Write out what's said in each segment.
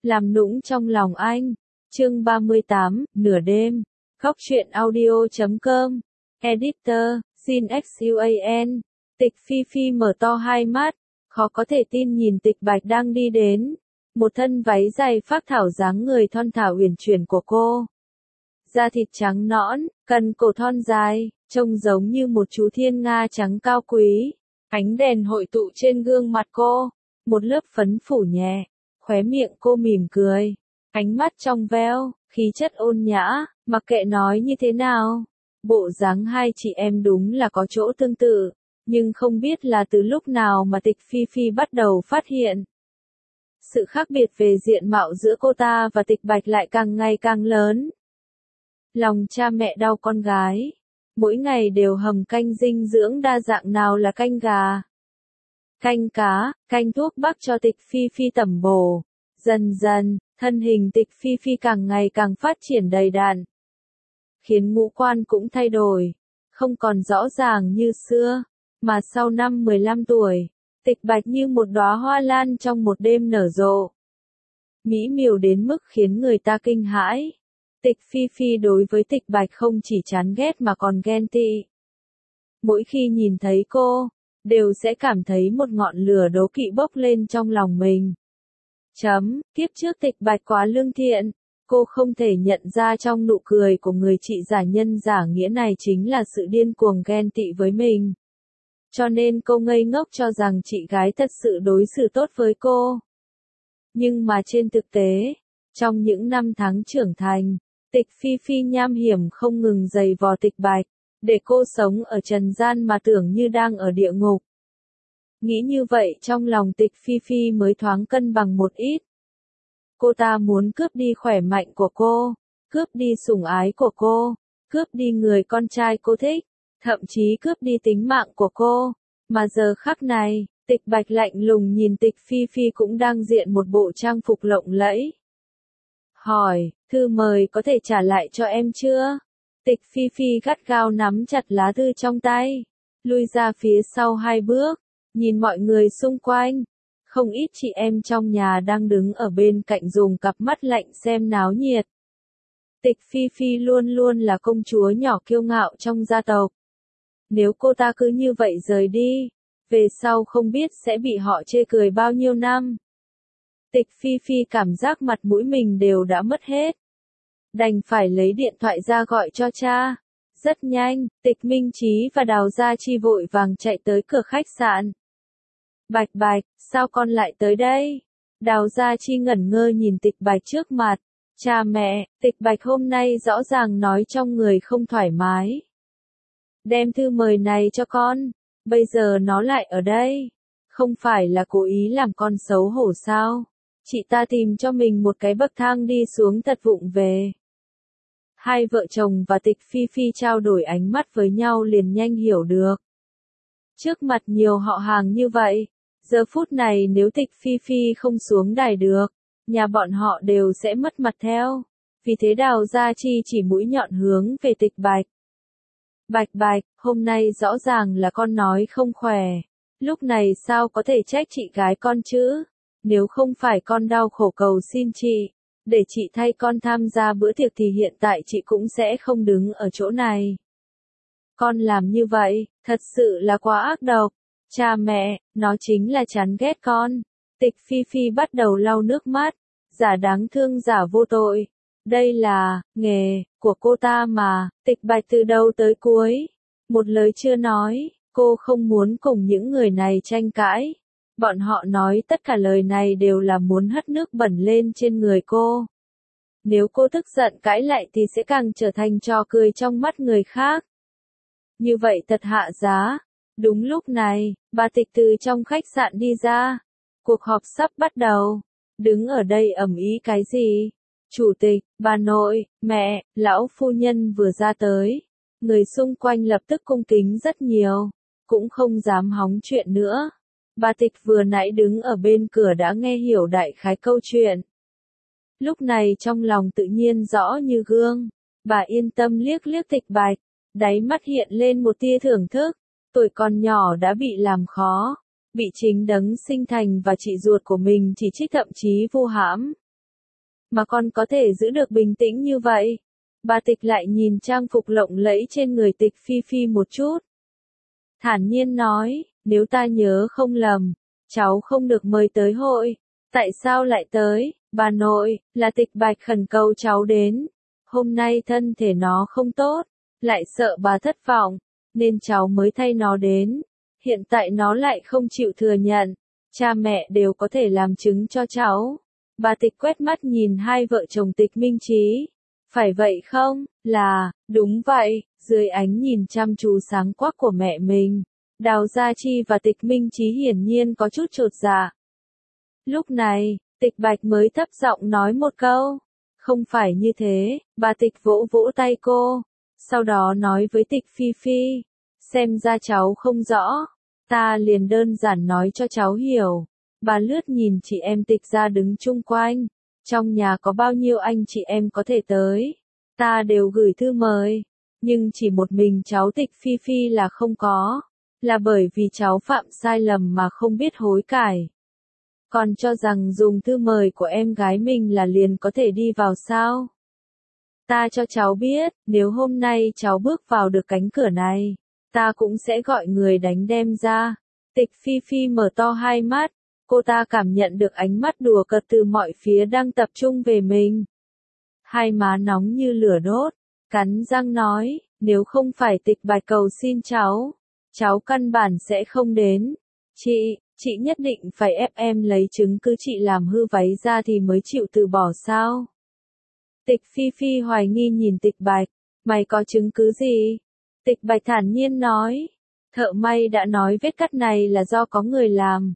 làm nũng trong lòng anh. Chương 38, nửa đêm. Góc truyện audio.com. Editor, Sin Xuan. Tịch Phi Phi mở to hai mắt, khó có thể tin nhìn Tịch Bạch đang đi đến. Một thân váy dài phác thảo dáng người thon thả uyển chuyển của cô. Da thịt trắng nõn, cần cổ thon dài, trông giống như một chú thiên nga trắng cao quý. Ánh đèn hội tụ trên gương mặt cô, một lớp phấn phủ nhẹ, khóe miệng cô mỉm cười, ánh mắt trong veo, khí chất ôn nhã, mặc kệ nói như thế nào. Bộ dáng hai chị em đúng là có chỗ tương tự, nhưng không biết là từ lúc nào mà Tịch Phi Phi bắt đầu phát hiện. Sự khác biệt về diện mạo giữa cô ta và Tịch Bạch lại càng ngày càng lớn. Lòng cha mẹ đau con gái. Mỗi ngày đều hầm canh dinh dưỡng đa dạng, nào là canh gà, canh cá, canh thuốc bắc cho Tịch Phi Phi tẩm bổ. Dần dần, thân hình Tịch Phi Phi càng ngày càng phát triển đầy đặn, khiến ngũ quan cũng thay đổi, không còn rõ ràng như xưa, mà sau năm 15 tuổi, Tịch Bạch như một đóa hoa lan trong một đêm nở rộ. Mỹ miều đến mức khiến người ta kinh hãi. Tịch Phi Phi đối với Tịch Bạch không chỉ chán ghét mà còn ghen tị. Mỗi khi nhìn thấy cô, đều sẽ cảm thấy một ngọn lửa đố kỵ bốc lên trong lòng mình. Kiếp trước Tịch Bạch quá lương thiện, cô không thể nhận ra trong nụ cười của người chị giả nhân giả nghĩa này chính là sự điên cuồng ghen tị với mình. Cho nên cô ngây ngốc cho rằng chị gái thật sự đối xử tốt với cô. Nhưng mà trên thực tế, trong những năm tháng trưởng thành, Tịch Phi Phi nham hiểm không ngừng giày vò Tịch Bạch, để cô sống ở trần gian mà tưởng như đang ở địa ngục. Nghĩ như vậy trong lòng Tịch Phi Phi mới thoáng cân bằng một ít. Cô ta muốn cướp đi khỏe mạnh của cô, cướp đi sủng ái của cô, cướp đi người con trai cô thích, thậm chí cướp đi tính mạng của cô. Mà giờ khắc này, Tịch Bạch lạnh lùng nhìn Tịch Phi Phi cũng đang diện một bộ trang phục lộng lẫy. Hỏi, thư mời có thể trả lại cho em chưa? Tịch Phi Phi gắt gao nắm chặt lá thư trong tay, lui ra phía sau hai bước, nhìn mọi người xung quanh. Không ít chị em trong nhà đang đứng ở bên cạnh dùng cặp mắt lạnh xem náo nhiệt. Tịch Phi Phi luôn luôn là công chúa nhỏ kiêu ngạo trong gia tộc. Nếu cô ta cứ như vậy rời đi, về sau không biết sẽ bị họ chê cười bao nhiêu năm. Tịch Phi Phi cảm giác mặt mũi mình đều đã mất hết. Đành phải lấy điện thoại ra gọi cho cha. Rất nhanh, Tịch Minh Chí và Đào Gia Chi vội vàng chạy tới cửa khách sạn. Bạch Bạch, sao con lại tới đây? Đào Gia Chi ngẩn ngơ nhìn Tịch Bạch trước mặt. Cha mẹ, Tịch Bạch hôm nay rõ ràng nói trong người không thoải mái. Đem thư mời này cho con, bây giờ nó lại ở đây. Không phải là cố ý làm con xấu hổ sao? Chị ta tìm cho mình một cái bậc thang đi xuống thật vụng về. Hai vợ chồng và Tịch Phi Phi trao đổi ánh mắt với nhau liền nhanh hiểu được. Trước mặt nhiều họ hàng như vậy, giờ phút này nếu Tịch Phi Phi không xuống đài được, nhà bọn họ đều sẽ mất mặt theo. Vì thế Đào Gia Chi chỉ mũi nhọn hướng về Tịch Bạch. Bạch Bạch, hôm nay rõ ràng là con nói không khỏe. Lúc này sao có thể trách chị gái con chứ? Nếu không phải con đau khổ cầu xin chị, để chị thay con tham gia bữa tiệc thì hiện tại chị cũng sẽ không đứng ở chỗ này. Con làm như vậy, thật sự là quá ác độc. Cha mẹ, nó chính là chán ghét con. Tịch Phi Phi bắt đầu lau nước mắt, giả đáng thương giả vô tội. Đây là nghề của cô ta mà. Tịch Bạch từ đầu tới cuối, một lời chưa nói. Cô không muốn cùng những người này tranh cãi. Bọn họ nói tất cả lời này đều là muốn hất nước bẩn lên trên người cô. Nếu cô tức giận cãi lại thì sẽ càng trở thành trò cười trong mắt người khác. Như vậy thật hạ giá. Đúng lúc này, bà Tịch từ trong khách sạn đi ra. Cuộc họp sắp bắt đầu. Đứng ở đây ầm ĩ cái gì? Chủ tịch, bà nội, mẹ, lão phu nhân vừa ra tới. Người xung quanh lập tức cung kính rất nhiều. Cũng không dám hóng chuyện nữa. Bà Tịch vừa nãy đứng ở bên cửa đã nghe hiểu đại khái câu chuyện. Lúc này trong lòng tự nhiên rõ như gương. Bà yên tâm liếc liếc Tịch Bạch. Đáy mắt hiện lên một tia thưởng thức. Tuổi còn nhỏ đã bị làm khó. Bị chính đấng sinh thành và chị ruột của mình chỉ trích thậm chí vu hãm. mà con có thể giữ được bình tĩnh như vậy? Bà Tịch lại nhìn trang phục lộng lẫy trên người Tịch Phi Phi một chút. Thản nhiên nói, nếu ta nhớ không lầm, cháu không được mời tới hội. Tại sao lại tới? Bà nội, là Tịch Bạch khẩn cầu cháu đến. Hôm nay thân thể nó không tốt, lại sợ bà thất vọng, nên cháu mới thay nó đến. Hiện tại nó lại không chịu thừa nhận. Cha mẹ đều có thể làm chứng cho cháu. Bà Tịch quét mắt nhìn hai vợ chồng Tịch Minh Chí. Phải vậy không? Là, đúng vậy, dưới ánh nhìn chăm chú sáng quắc của mẹ mình. Đào Gia Chi và Tịch Minh Chí hiển nhiên có chút chột dạ. Lúc này, Tịch Bạch mới thấp giọng nói một câu. Không phải như thế, bà Tịch vỗ vỗ tay cô. Sau đó nói với Tịch Phi Phi. Xem ra cháu không rõ. Ta liền đơn giản nói cho cháu hiểu. Bà lướt nhìn chị em Tịch ra đứng chung quanh. Trong nhà có bao nhiêu anh chị em có thể tới. Ta đều gửi thư mời. Nhưng chỉ một mình cháu Tịch Phi Phi là không có. Là bởi vì cháu phạm sai lầm mà không biết hối cải. Còn cho rằng dùng thư mời của em gái mình là liền có thể đi vào sao? Ta cho cháu biết, nếu hôm nay cháu bước vào được cánh cửa này, ta cũng sẽ gọi người đánh đem ra. Tịch Phi Phi mở to hai mắt, cô ta cảm nhận được ánh mắt đùa cợt từ mọi phía đang tập trung về mình. Hai má nóng như lửa đốt, cắn răng nói, nếu không phải Tịch Bạch cầu xin cháu căn bản sẽ không đến. Chị nhất định phải ép em lấy chứng cứ chị làm hư váy ra thì mới chịu từ bỏ sao? Tịch Phi Phi hoài nghi nhìn Tịch Bạch, mày có chứng cứ gì? Tịch Bạch thản nhiên nói, thợ may đã nói vết cắt này là do có người làm.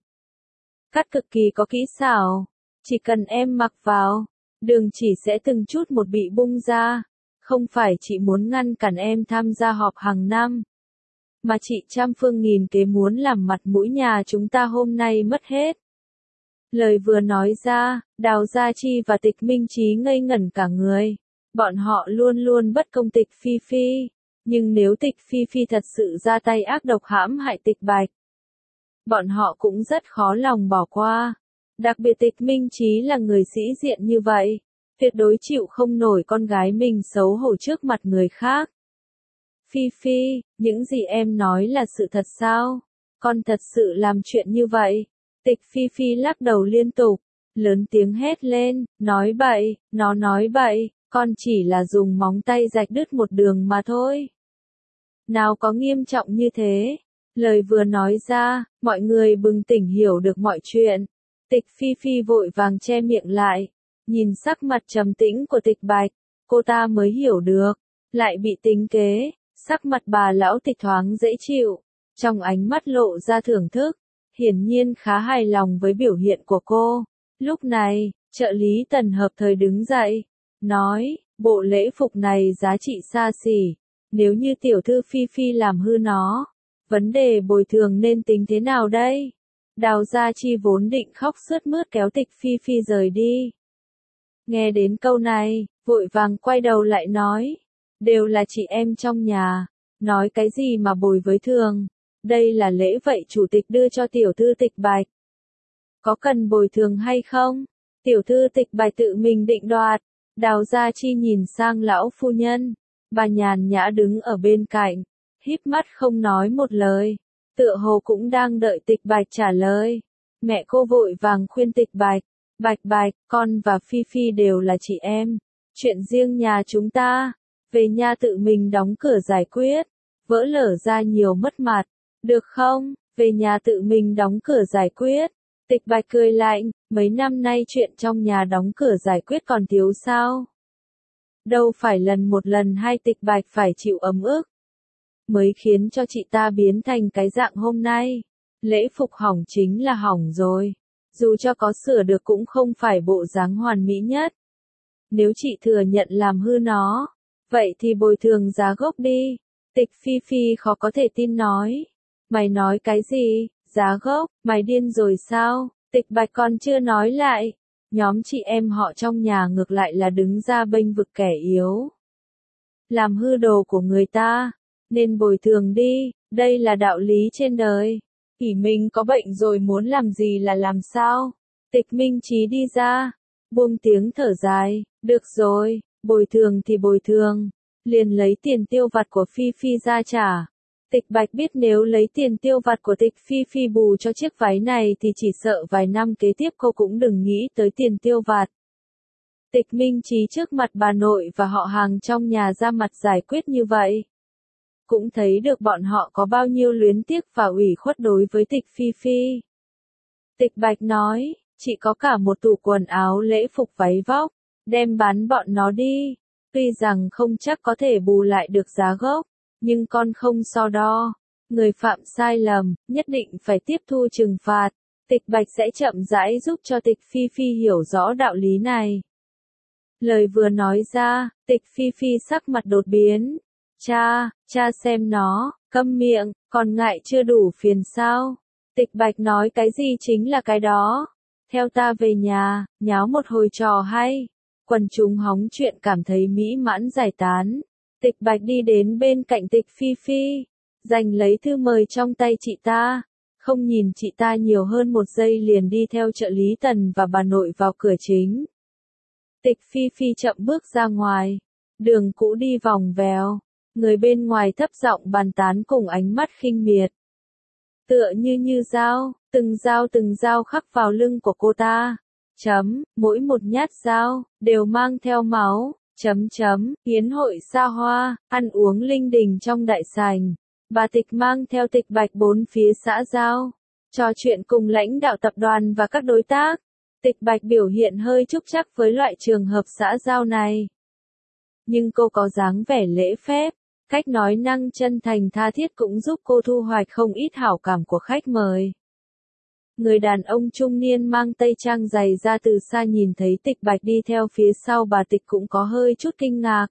Cắt cực kỳ có kỹ xảo, chỉ cần em mặc vào, đường chỉ sẽ từng chút một bị bung ra. Không phải chị muốn ngăn cản em tham gia họp hàng năm, mà chị trăm phương nghìn kế muốn làm mặt mũi nhà chúng ta hôm nay mất hết. Lời vừa nói ra, Đào Gia Chi và Tịch Minh Chí ngây ngẩn cả người. Bọn họ luôn luôn bất công Tịch Phi Phi. Nhưng nếu Tịch Phi Phi thật sự ra tay ác độc hãm hại Tịch Bạch, bọn họ cũng rất khó lòng bỏ qua. Đặc biệt Tịch Minh Chí là người sĩ diện như vậy, tuyệt đối chịu không nổi con gái mình xấu hổ trước mặt người khác. Phi Phi, những gì em nói là sự thật sao? Con thật sự làm chuyện như vậy? Tịch Phi Phi lắc đầu liên tục, lớn tiếng hét lên, nói bậy, nó nói bậy, con chỉ là dùng móng tay rạch đứt một đường mà thôi. Nào có nghiêm trọng như thế? Lời vừa nói ra, mọi người bừng tỉnh hiểu được mọi chuyện. Tịch Phi Phi vội vàng che miệng lại, nhìn sắc mặt trầm tĩnh của Tịch Bạch, cô ta mới hiểu được, lại bị tính kế. Sắc mặt bà lão Tịch thoáng dễ chịu, trong ánh mắt lộ ra thưởng thức, hiển nhiên khá hài lòng với biểu hiện của cô. Lúc này, trợ lý Tần hợp thời đứng dậy, nói, bộ lễ phục này giá trị xa xỉ, nếu như tiểu thư Phi Phi làm hư nó, vấn đề bồi thường nên tính thế nào đây? Đào Gia Chi vốn định khóc sướt mướt kéo Tịch Phi Phi rời đi. Nghe đến câu này, vội vàng quay đầu lại nói, đều là chị em trong nhà, nói cái gì mà bồi với thường, đây là lễ vậy chủ tịch đưa cho tiểu thư Tịch Bạch. Có cần bồi thường hay không? Tiểu thư Tịch Bạch tự mình định đoạt. Đào Gia Chi nhìn sang lão phu nhân, bà nhàn nhã đứng ở bên cạnh, híp mắt không nói một lời, tựa hồ cũng đang đợi Tịch Bạch trả lời. Mẹ cô vội vàng khuyên Tịch Bạch, Bạch, con và Phi Phi đều là chị em, chuyện riêng nhà chúng ta, về nhà tự mình đóng cửa giải quyết, vỡ lở ra nhiều mất mặt, được không? Về nhà tự mình đóng cửa giải quyết. Tịch Bạch cười lạnh, mấy năm nay chuyện trong nhà đóng cửa giải quyết còn thiếu sao? Đâu phải lần một lần hai Tịch Bạch phải chịu ấm ức, mới khiến cho chị ta biến thành cái dạng hôm nay. Lễ phục hỏng chính là hỏng rồi, dù cho có sửa được cũng không phải bộ dáng hoàn mỹ nhất. Nếu chị thừa nhận làm hư nó, vậy thì bồi thường giá gốc đi. Tịch Phi Phi khó có thể tin nói. Mày nói cái gì? Giá gốc? Mày điên rồi sao? Tịch Bạch còn chưa nói lại. Nhóm chị em họ trong nhà ngược lại là đứng ra bênh vực kẻ yếu. Làm hư đồ của người ta, nên bồi thường đi, đây là đạo lý trên đời. Ỷ mình có bệnh rồi muốn làm gì là làm sao? Tịch Minh Chí đi ra, buông tiếng thở dài, được rồi, bồi thường thì bồi thường, liền lấy tiền tiêu vặt của Phi Phi ra trả. Tịch Bạch biết nếu lấy tiền tiêu vặt của Tịch Phi Phi bù cho chiếc váy này thì chỉ sợ vài năm kế tiếp cô cũng đừng nghĩ tới tiền tiêu vặt. Tịch Minh Chí trước mặt bà nội và họ hàng trong nhà ra mặt giải quyết như vậy. Cũng thấy được bọn họ có bao nhiêu luyến tiếc và ủy khuất đối với Tịch Phi Phi. Tịch Bạch nói, chị có cả một tủ quần áo lễ phục váy vóc, đem bán bọn nó đi. Tuy rằng không chắc có thể bù lại được giá gốc, nhưng con không so đo. Người phạm sai lầm, nhất định phải tiếp thu trừng phạt. Tịch Bạch sẽ chậm rãi giúp cho Tịch Phi Phi hiểu rõ đạo lý này. Lời vừa nói ra, Tịch Phi Phi sắc mặt đột biến. Cha xem nó, câm miệng, còn ngại chưa đủ phiền sao? Tịch Bạch nói cái gì chính là cái đó. Theo ta về nhà, nháo một hồi trò hay. Quần chúng hóng chuyện cảm thấy mỹ mãn giải tán. Tịch Bạch đi đến bên cạnh Tịch Phi Phi, giành lấy thư mời trong tay chị ta. Không nhìn chị ta nhiều hơn một giây liền đi theo trợ lý Tần và bà nội vào cửa chính. Tịch Phi Phi chậm bước ra ngoài. Đường cũ đi vòng vèo. Người bên ngoài thấp giọng bàn tán cùng ánh mắt khinh miệt. Tựa như từng dao khắc vào lưng của cô ta. Mỗi một nhát dao, đều mang theo máu. Yến hội xa hoa, ăn uống linh đình trong đại sảnh. Bà Tịch mang theo Tịch Bạch bốn phía xã giao. Trò chuyện cùng lãnh đạo tập đoàn và các đối tác. Tịch Bạch biểu hiện hơi trúc trắc với loại trường hợp xã giao này. Nhưng cô có dáng vẻ lễ phép. Cách nói năng chân thành tha thiết cũng giúp cô thu hoạch không ít hảo cảm của khách mời. Người đàn ông trung niên mang tây trang dày ra từ xa nhìn thấy Tịch Bạch đi theo phía sau bà Tịch cũng có hơi chút kinh ngạc.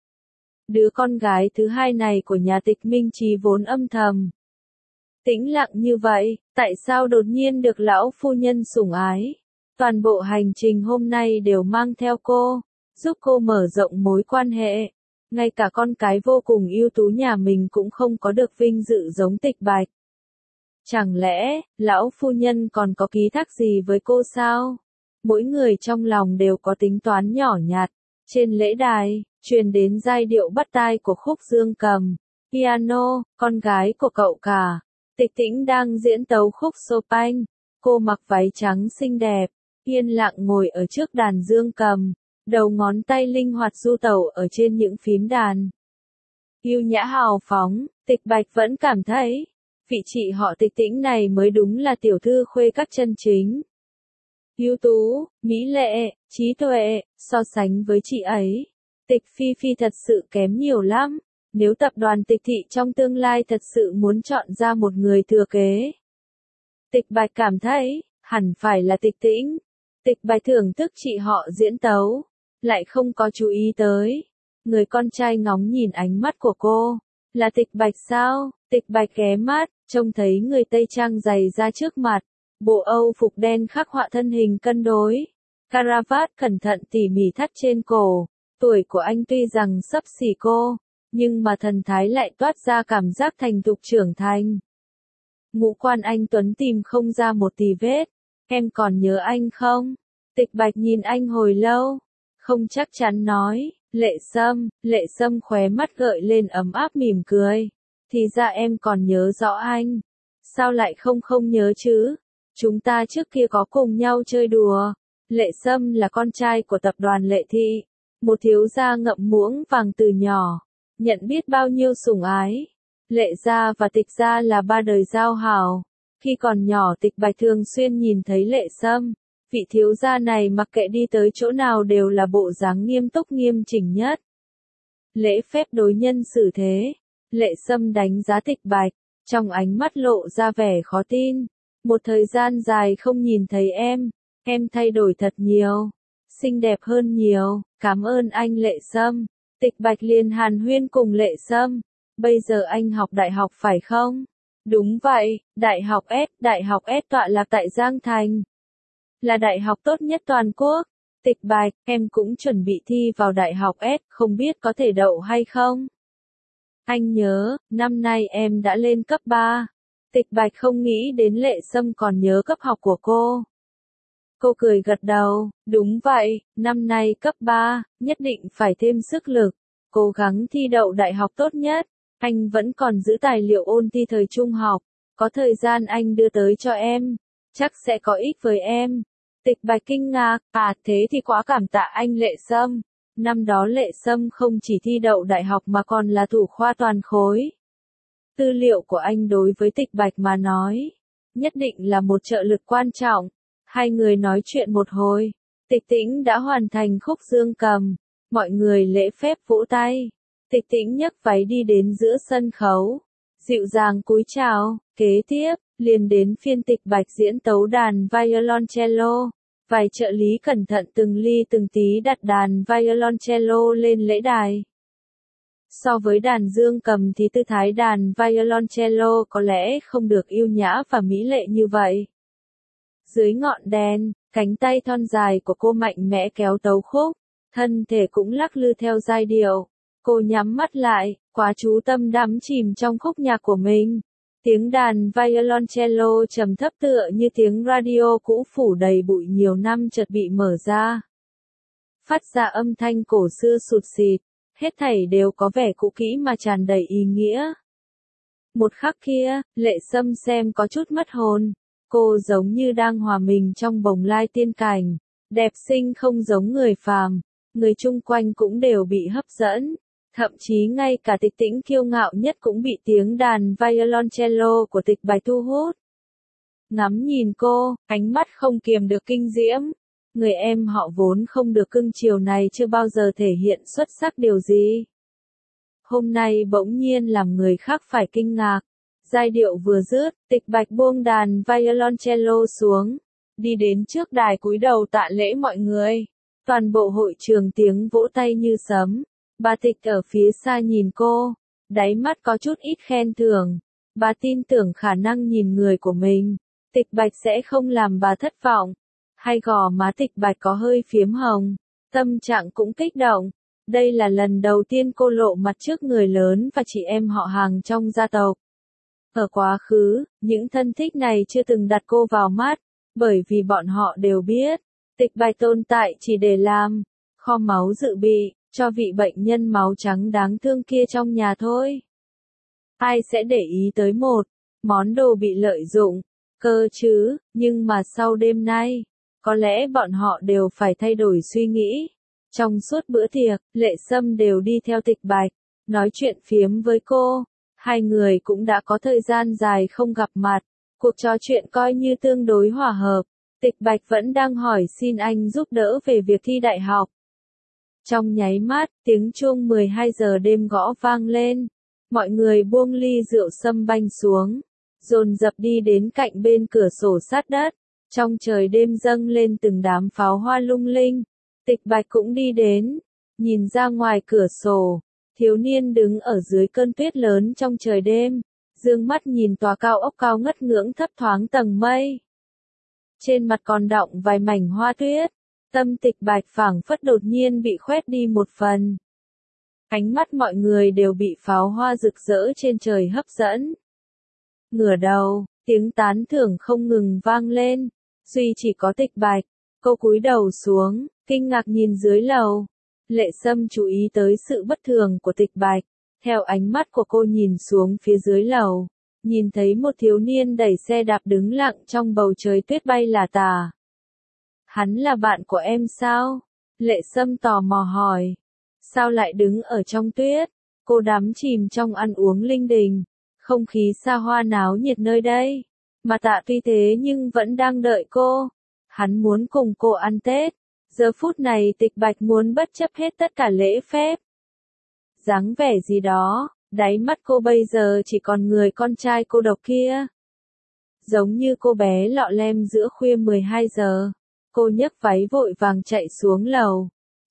Đứa con gái thứ hai này của nhà Tịch Minh Chí vốn âm thầm. Tĩnh lặng như vậy, tại sao đột nhiên được lão phu nhân sủng ái? Toàn bộ hành trình hôm nay đều mang theo cô, giúp cô mở rộng mối quan hệ. Ngay cả con cái vô cùng ưu tú nhà mình cũng không có được vinh dự giống Tịch Bạch. Chẳng lẽ, lão phu nhân còn có ký thác gì với cô sao? Mỗi người trong lòng đều có tính toán nhỏ nhặt. Trên lễ đài, truyền đến giai điệu bắt tai của khúc dương cầm, piano, con gái của cậu cả. Tịch Tĩnh đang diễn tấu khúc Chopin. Cô mặc váy trắng xinh đẹp, yên lặng ngồi ở trước đàn dương cầm. Đầu ngón tay linh hoạt du tẩu ở trên những phím đàn. Yêu nhã hào phóng, Tịch Bạch vẫn cảm thấy, vị chị họ Tịch Tĩnh này mới đúng là tiểu thư khuê các chân chính. Ưu tú, mỹ lệ, trí tuệ, so sánh với chị ấy, Tịch Phi Phi thật sự kém nhiều lắm. Nếu tập đoàn Tịch Thị trong tương lai thật sự muốn chọn ra một người thừa kế, Tịch Bạch cảm thấy, hẳn phải là Tịch Tĩnh. Tịch Bạch thưởng thức chị họ diễn tấu, lại không có chú ý tới. Người con trai ngóng nhìn ánh mắt của cô, là Tịch Bạch sao? Tịch Bạch ghé mắt, trông thấy người Tây trang dày ra trước mặt. Bộ Âu phục đen khắc họa thân hình cân đối. Caravat cẩn thận tỉ mỉ thắt trên cổ. Tuổi của anh tuy rằng xấp xỉ cô, nhưng mà thần thái lại toát ra cảm giác thành thục trưởng thành. Ngũ quan anh tuấn tìm không ra một tì vết. Em còn nhớ anh không? Tịch Bạch nhìn anh hồi lâu, không chắc chắn nói. Lệ Sâm khóe mắt gợi lên ấm áp mỉm cười. Thì ra em còn nhớ rõ anh. Sao lại không nhớ chứ? Chúng ta trước kia có cùng nhau chơi đùa. Lệ Sâm là con trai của tập đoàn Lệ Thị, một thiếu gia ngậm muỗng vàng từ nhỏ, nhận biết bao nhiêu sủng ái. Lệ gia và Tịch gia là ba đời giao hảo. Khi còn nhỏ Tịch Bạch thường xuyên nhìn thấy Lệ Sâm. Vị thiếu gia này mặc kệ đi tới chỗ nào đều là bộ dáng nghiêm túc nghiêm chỉnh nhất. Lễ phép đối nhân xử thế. Lệ Sâm đánh giá Tịch Bạch, trong ánh mắt lộ ra vẻ khó tin. Một thời gian dài không nhìn thấy em thay đổi thật nhiều, xinh đẹp hơn nhiều, cảm ơn anh Lệ Sâm. Tịch Bạch liền hàn huyên cùng Lệ Sâm. Bây giờ anh học đại học phải không? Đúng vậy, Đại học S tọa lạc tại Giang Thành. Là đại học tốt nhất toàn quốc. Tịch Bạch, em cũng chuẩn bị thi vào Đại học S, không biết có thể đậu hay không? Anh nhớ, năm nay em đã lên cấp 3. Tịch Bạch không nghĩ đến Lệ Sâm còn nhớ cấp học của cô. Cô cười gật đầu, đúng vậy, năm nay cấp 3, nhất định phải thêm sức lực, cố gắng thi đậu đại học tốt nhất. Anh vẫn còn giữ tài liệu ôn thi thời trung học, có thời gian anh đưa tới cho em, chắc sẽ có ích với em. Tịch Bạch kinh ngạc, thế thì quá cảm tạ anh Lệ Sâm. Năm đó Lệ Sâm không chỉ thi đậu đại học mà còn là thủ khoa toàn khối. Tư liệu của anh đối với Tịch Bạch mà nói, nhất định là một trợ lực quan trọng. Hai người nói chuyện một hồi, Tịch Tĩnh đã hoàn thành khúc dương cầm, mọi người lễ phép vỗ tay. Tịch Tĩnh nhấc váy đi đến giữa sân khấu, dịu dàng cúi chào, kế tiếp, liền đến phiên Tịch Bạch diễn tấu đàn violoncello. Vài trợ lý cẩn thận từng ly từng tí đặt đàn violoncello lên lễ đài. So với đàn dương cầm thì tư thái đàn violoncello có lẽ không được yêu nhã và mỹ lệ như vậy. Dưới ngọn đèn, cánh tay thon dài của cô mạnh mẽ kéo tấu khúc, thân thể cũng lắc lư theo giai điệu. Cô nhắm mắt lại, quá chú tâm đắm chìm trong khúc nhạc của mình. Tiếng đàn violoncello trầm thấp tựa như tiếng radio cũ phủ đầy bụi nhiều năm chợt bị mở ra. Phát ra âm thanh cổ xưa sụt sịt, hết thảy đều có vẻ cũ kỹ mà tràn đầy ý nghĩa. Một khắc kia, Lệ Sâm xem có chút mất hồn. Cô giống như đang hòa mình trong bồng lai tiên cảnh, đẹp xinh không giống người phàm, người chung quanh cũng đều bị hấp dẫn. Thậm chí ngay cả Tịch Tĩnh kiêu ngạo nhất cũng bị tiếng đàn violoncello của Tịch Bạch thu hút. Ngắm nhìn cô, ánh mắt không kiềm được kinh diễm. Người em họ vốn không được cưng chiều này chưa bao giờ thể hiện xuất sắc điều gì. Hôm nay bỗng nhiên làm người khác phải kinh ngạc. Giai điệu vừa dứt, Tịch Bạch buông đàn violoncello xuống, đi đến trước đài cúi đầu tạ lễ mọi người. Toàn bộ hội trường tiếng vỗ tay như sấm. Bà Tịch ở phía xa nhìn cô, đáy mắt có chút ít khen thưởng. Bà tin tưởng khả năng nhìn người của mình, Tịch Bạch sẽ không làm bà thất vọng. Hai gò má Tịch Bạch có hơi phiếm hồng, tâm trạng cũng kích động. Đây là lần đầu tiên cô lộ mặt trước người lớn và chị em họ hàng trong gia tộc. Ở quá khứ, những thân thích này chưa từng đặt cô vào mắt, bởi vì bọn họ đều biết, Tịch Bạch tồn tại chỉ để làm kho máu dự bị cho vị bệnh nhân máu trắng đáng thương kia trong nhà thôi. Ai sẽ để ý tới một món đồ bị lợi dụng, cơ chứ, nhưng mà sau đêm nay, có lẽ bọn họ đều phải thay đổi suy nghĩ. Trong suốt bữa tiệc, Lệ Sâm đều đi theo Tịch Bạch, nói chuyện phiếm với cô. Hai người cũng đã có thời gian dài không gặp mặt, cuộc trò chuyện coi như tương đối hòa hợp. Tịch Bạch vẫn đang hỏi xin anh giúp đỡ về việc thi đại học. Trong nháy mắt, tiếng chuông 12 giờ đêm gõ vang lên. Mọi người buông ly rượu sâm banh xuống, dồn dập đi đến cạnh bên cửa sổ sát đất. Trong trời đêm dâng lên từng đám pháo hoa lung linh. Tịch Bạch cũng đi đến, nhìn ra ngoài cửa sổ. Thiếu niên đứng ở dưới cơn tuyết lớn trong trời đêm, dương mắt nhìn tòa cao ốc cao ngất ngưỡng thấp thoáng tầng mây. Trên mặt còn đọng vài mảnh hoa tuyết, tâm Tịch Bạch phảng phất đột nhiên bị khoét đi một phần. Ánh mắt mọi người đều bị pháo hoa rực rỡ trên trời hấp dẫn. Ngửa đầu, tiếng tán thưởng không ngừng vang lên, duy chỉ có Tịch Bạch, cô cúi đầu xuống, kinh ngạc nhìn dưới lầu. Lệ Sâm chú ý tới sự bất thường của Tịch Bạch, theo ánh mắt của cô nhìn xuống phía dưới lầu, nhìn thấy một thiếu niên đẩy xe đạp đứng lặng trong bầu trời tuyết bay lả tả. Hắn là bạn của em sao? Lệ Sâm tò mò hỏi. Sao lại đứng ở trong tuyết? Cô đắm chìm trong ăn uống linh đình, không khí xa hoa náo nhiệt nơi đây. Mà Tạ tuy thế nhưng vẫn đang đợi cô. Hắn muốn cùng cô ăn Tết. Giờ phút này Tịch Bạch muốn bất chấp hết tất cả lễ phép. Dáng vẻ gì đó, đáy mắt cô bây giờ chỉ còn người con trai cô độc kia. Giống như cô bé lọ lem giữa khuya 12 giờ. Cô nhấc váy vội vàng chạy xuống lầu.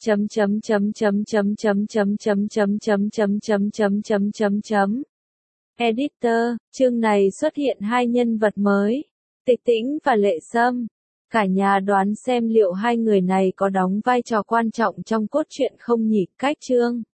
Editor, chương này xuất hiện hai nhân vật mới, Tịch Tĩnh và Lệ Sâm. Cả nhà đoán xem liệu hai người này có đóng vai trò quan trọng trong cốt truyện không nhỉ? Cách chương